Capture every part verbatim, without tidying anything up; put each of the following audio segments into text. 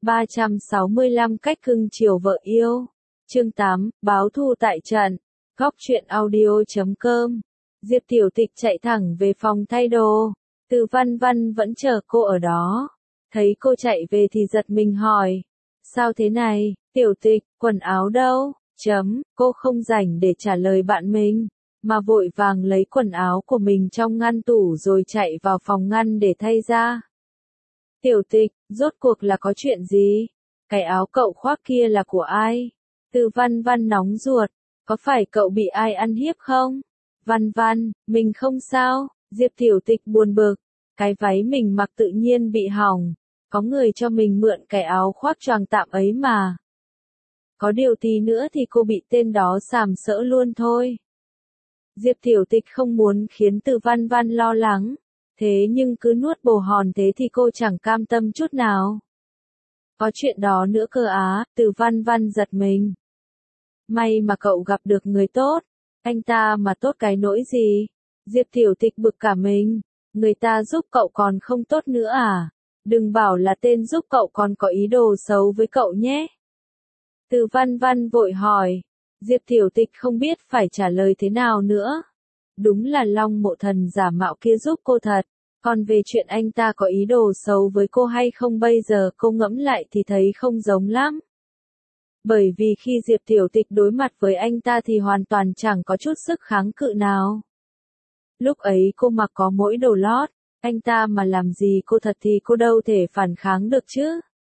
ba trăm sáu mươi lăm cách cưng chiều vợ yêu. Chương tám, báo thù tại trận. Góc truyện audio chấm com. Diệp Tiểu Tịch chạy thẳng về phòng thay đồ. Từ Văn Văn vẫn chờ cô ở đó. Thấy cô chạy về thì giật mình hỏi. Sao thế này, Tiểu Tịch, quần áo đâu? Chấm, cô không rảnh để trả lời bạn mình, mà vội vàng lấy quần áo của mình trong ngăn tủ rồi chạy vào phòng ngăn để thay ra. Tiểu Tịch, rốt cuộc là có chuyện gì? Cái áo cậu khoác kia là của ai? Từ Văn Văn nóng ruột, có phải cậu bị ai ăn hiếp không? Văn Văn, mình không sao. Diệp Tiểu Tịch buồn bực, cái váy mình mặc tự nhiên bị hỏng, có người cho mình mượn cái áo khoác choàng tạm ấy mà. Có điều tí nữa thì cô bị tên đó sàm sỡ luôn thôi. Diệp Tiểu Tịch không muốn khiến Từ Văn Văn lo lắng, thế nhưng cứ nuốt bồ hòn thế thì cô chẳng cam tâm chút nào. Có chuyện đó nữa cơ á, Từ Văn Văn giật mình. May mà cậu gặp được người tốt, anh ta mà tốt cái nỗi gì? Diệp Tiểu Tịch bực cả mình, người ta giúp cậu còn không tốt nữa à? Đừng bảo là tên giúp cậu còn có ý đồ xấu với cậu nhé. Từ Văn Văn vội hỏi, Diệp Tiểu Tịch không biết phải trả lời thế nào nữa. Đúng là Long Mộ Thần giả mạo kia giúp cô thật, còn về chuyện anh ta có ý đồ xấu với cô hay không bây giờ cô ngẫm lại thì thấy không giống lắm. Bởi vì khi Diệp Tiểu Tịch đối mặt với anh ta thì hoàn toàn chẳng có chút sức kháng cự nào. Lúc ấy cô mặc có mỗi đồ lót, anh ta mà làm gì cô thật thì cô đâu thể phản kháng được chứ.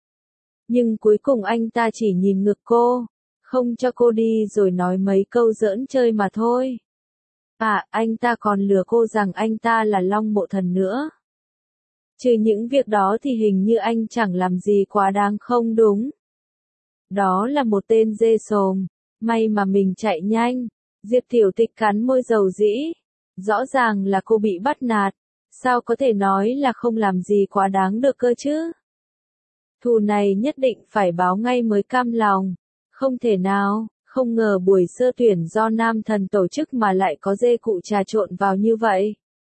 Nhưng cuối cùng anh ta chỉ nhìn ngực cô, không cho cô đi rồi nói mấy câu giỡn chơi mà thôi. À, anh ta còn lừa cô rằng anh ta là Long Mộ Thần nữa. Trừ những việc đó thì hình như anh chẳng làm gì quá đáng không đúng. Đó là một tên dê sồm, may mà mình chạy nhanh. Diệp Tiểu Tịch cắn môi dầu dĩ. Rõ ràng là cô bị bắt nạt, sao có thể nói là không làm gì quá đáng được cơ chứ? Thù này nhất định phải báo ngay mới cam lòng. Không thể nào, không ngờ buổi sơ tuyển do Nam Thần tổ chức mà lại có dê cụ trà trộn vào như vậy.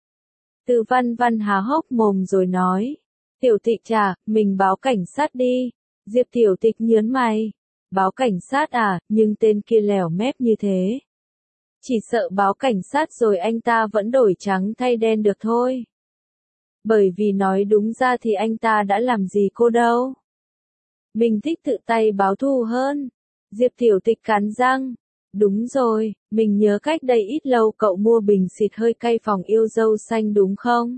Từ Văn Văn há hốc mồm rồi nói, Tiểu Tịch trà, mình báo cảnh sát đi. Diệp Tiểu Tịch nhớn mày, báo cảnh sát à, nhưng tên kia lèo mép như thế. Chỉ sợ báo cảnh sát rồi anh ta vẫn đổi trắng thay đen được thôi. Bởi vì nói đúng ra thì anh ta đã làm gì cô đâu. Mình thích tự tay báo thù hơn. Diệp Tiểu Tịch cắn răng. Đúng rồi, mình nhớ cách đây ít lâu cậu mua bình xịt hơi cay phòng yêu dâu xanh đúng không?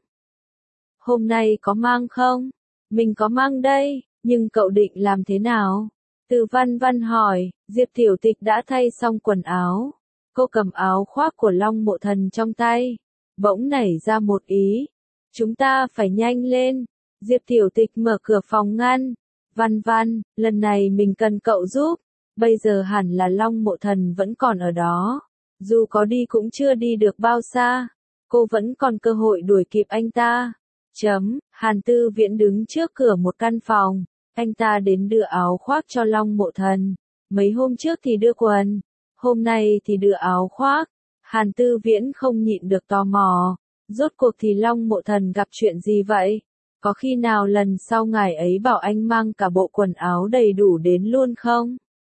Hôm nay có mang không? Mình có mang đây, nhưng cậu định làm thế nào? Từ Văn Văn hỏi, Diệp Tiểu Tịch đã thay xong quần áo. Cô cầm áo khoác của Long Mộ Thần trong tay, bỗng nảy ra một ý. Chúng ta phải nhanh lên. Diệp Tiểu Tịch mở cửa phòng ngăn. Văn Văn, lần này mình cần cậu giúp. Bây giờ hẳn là Long Mộ Thần vẫn còn ở đó. Dù có đi cũng chưa đi được bao xa. Cô vẫn còn cơ hội đuổi kịp anh ta. Chấm, Hàn Tư Viễn đứng trước cửa một căn phòng. Anh ta đến đưa áo khoác cho Long Mộ Thần. Mấy hôm trước thì đưa quần. Hôm nay thì đưa áo khoác. Hàn Tư Viễn không nhịn được tò mò. Rốt cuộc thì Long Mộ Thần gặp chuyện gì vậy? Có khi nào lần sau ngài ấy bảo anh mang cả bộ quần áo đầy đủ đến luôn không?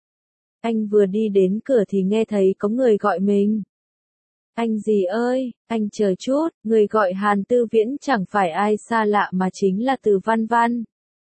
Anh vừa đi đến cửa thì nghe thấy có người gọi mình. Anh gì ơi, anh chờ chút, người gọi Hàn Tư Viễn chẳng phải ai xa lạ mà chính là Từ Văn Văn.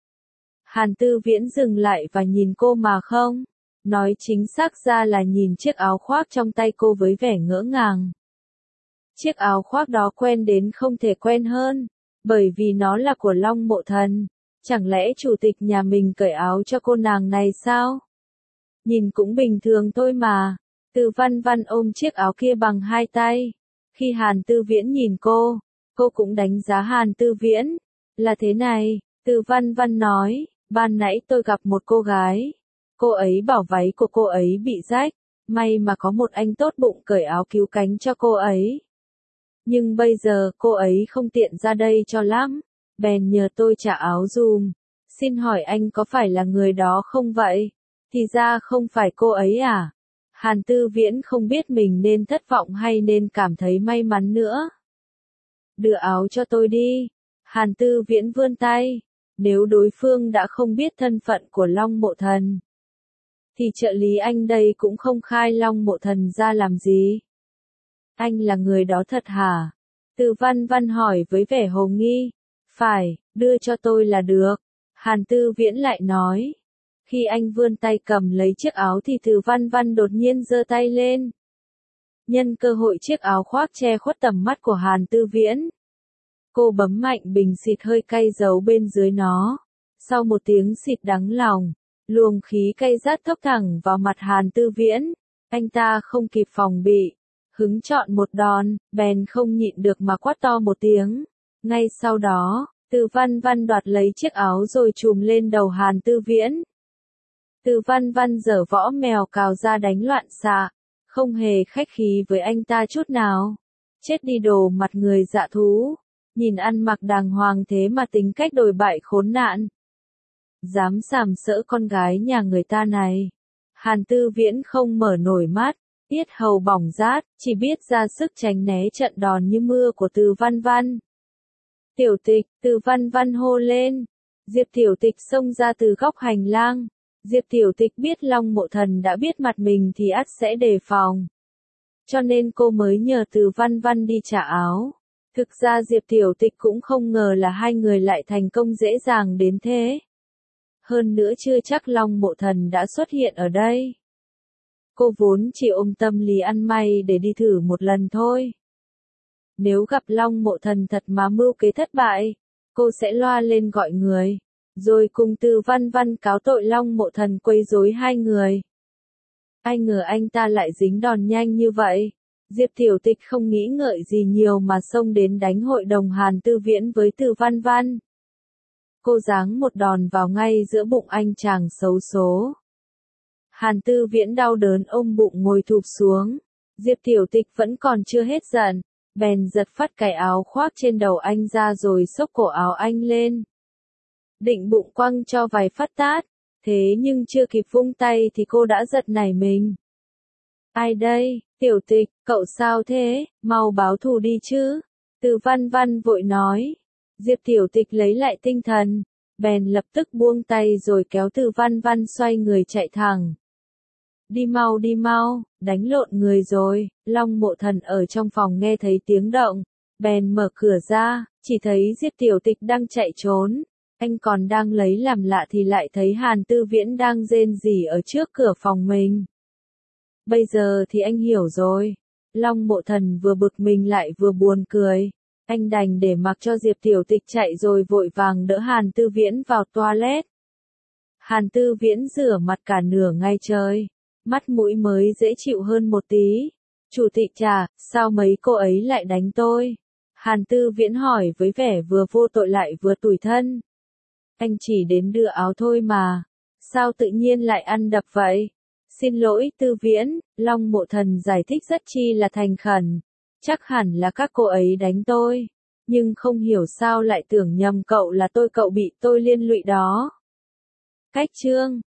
Hàn Tư Viễn dừng lại và nhìn cô mà không. Nói chính xác ra là nhìn chiếc áo khoác trong tay cô với vẻ ngỡ ngàng. Chiếc áo khoác đó quen đến không thể quen hơn, bởi vì nó là của Long Mộ Thần. Chẳng lẽ chủ tịch nhà mình cởi áo cho cô nàng này sao? Nhìn cũng bình thường thôi mà. Từ Văn Văn ôm chiếc áo kia bằng hai tay. Khi Hàn Tư Viễn nhìn cô, cô cũng đánh giá Hàn Tư Viễn. Là thế này, Từ Văn Văn nói, ban nãy tôi gặp một cô gái. Cô ấy bảo váy của cô ấy bị rách, may mà có một anh tốt bụng cởi áo cứu cánh cho cô ấy. Nhưng bây giờ cô ấy không tiện ra đây cho lắm, bèn nhờ tôi trả áo dùm. Xin hỏi anh có phải là người đó không vậy? Thì ra không phải cô ấy à? Hàn Tư Viễn không biết mình nên thất vọng hay nên cảm thấy may mắn nữa. Đưa áo cho tôi đi. Hàn Tư Viễn vươn tay. Nếu đối phương đã không biết thân phận của Long Mộ Thần, thì trợ lý anh đây cũng không khai Long Mộ Thần ra làm gì. Anh là người đó thật hả? Từ Văn Văn hỏi với vẻ hồ nghi. Phải, đưa cho tôi là được. Hàn Tư Viễn lại nói. Khi anh vươn tay cầm lấy chiếc áo thì Từ Văn Văn đột nhiên giơ tay lên. Nhân cơ hội chiếc áo khoác che khuất tầm mắt của Hàn Tư Viễn, cô bấm mạnh bình xịt hơi cay giấu bên dưới nó. Sau một tiếng xịt đắng lòng, luồng khí cay rát thốc thẳng vào mặt Hàn Tư Viễn. Anh ta không kịp phòng bị, hứng chọn một đòn, bèn không nhịn được mà quát to một tiếng. Ngay sau đó, Từ Văn Văn đoạt lấy chiếc áo rồi trùm lên đầu Hàn Tư Viễn. Từ Văn Văn giở võ mèo cào ra đánh loạn xạ, không hề khách khí với anh ta chút nào. Chết đi đồ mặt người dạ thú, nhìn ăn mặc đàng hoàng thế mà tính cách đồi bại khốn nạn. Dám sàm sỡ con gái nhà người ta này. Hàn Tư Viễn không mở nổi mắt, yết hầu bỏng rát, chỉ biết ra sức tránh né trận đòn như mưa của Từ Văn Văn. Tiểu Tịch, Từ Văn Văn hô lên. Diệp Tiểu Tịch xông ra từ góc hành lang. Diệp Tiểu Tịch biết Long Mộ Thần đã biết mặt mình thì ắt sẽ đề phòng. Cho nên cô mới nhờ Từ Văn Văn đi trả áo. Thực ra Diệp Tiểu Tịch cũng không ngờ là hai người lại thành công dễ dàng đến thế. Hơn nữa chưa chắc Long Mộ Thần đã xuất hiện ở đây. Cô vốn chỉ ôm tâm lý ăn may để đi thử một lần thôi. Nếu gặp Long Mộ Thần thật mà mưu kế thất bại, cô sẽ loa lên gọi người, rồi cùng Từ Văn Văn cáo tội Long Mộ Thần quấy rối hai người. Ai ngờ anh ta lại dính đòn nhanh như vậy. Diệp Tiểu Tịch không nghĩ ngợi gì nhiều mà xông đến đánh hội đồng Hàn Tư Viễn với Từ Văn Văn. Cô giáng một đòn vào ngay giữa bụng anh chàng xấu số. Hàn Tư Viễn đau đớn ôm bụng ngồi thụp xuống. Diệp Tiểu Tịch vẫn còn chưa hết giận, bèn giật phắt cái áo khoác trên đầu anh ra rồi xốc cổ áo anh lên. Định bụng quăng cho vài phát tát, thế nhưng chưa kịp vung tay thì cô đã giật nảy mình. Ai đây, Tiểu Tịch, cậu sao thế, mau báo thù đi chứ. Từ Văn Văn vội nói. Diệp Tiểu Tịch lấy lại tinh thần, bèn lập tức buông tay rồi kéo Từ Văn Văn xoay người chạy thẳng. Đi mau đi mau, đánh lộn người rồi. Long Mộ Thần ở trong phòng nghe thấy tiếng động, bèn mở cửa ra, chỉ thấy Diệp Tiểu Tịch đang chạy trốn. Anh còn đang lấy làm lạ thì lại thấy Hàn Tư Viễn đang rên rỉ ở trước cửa phòng mình. Bây giờ thì anh hiểu rồi. Long Mộ Thần vừa bực mình lại vừa buồn cười. Anh đành để mặc cho Diệp Tiểu Tịch chạy rồi vội vàng đỡ Hàn Tư Viễn vào toilet. Hàn Tư Viễn rửa mặt cả nửa ngày trời, mắt mũi mới dễ chịu hơn một tí. Chủ tịch trà, sao mấy cô ấy lại đánh tôi? Hàn Tư Viễn hỏi với vẻ vừa vô tội lại vừa tủi thân. Anh chỉ đến đưa áo thôi mà, sao tự nhiên lại ăn đập vậy? Xin lỗi Tư Viễn, Long Mộ Thần giải thích rất chi là thành khẩn. Chắc hẳn là các cô ấy đánh tôi, nhưng không hiểu sao lại tưởng nhầm cậu là tôi cậu bị tôi liên lụy đó. Cách chương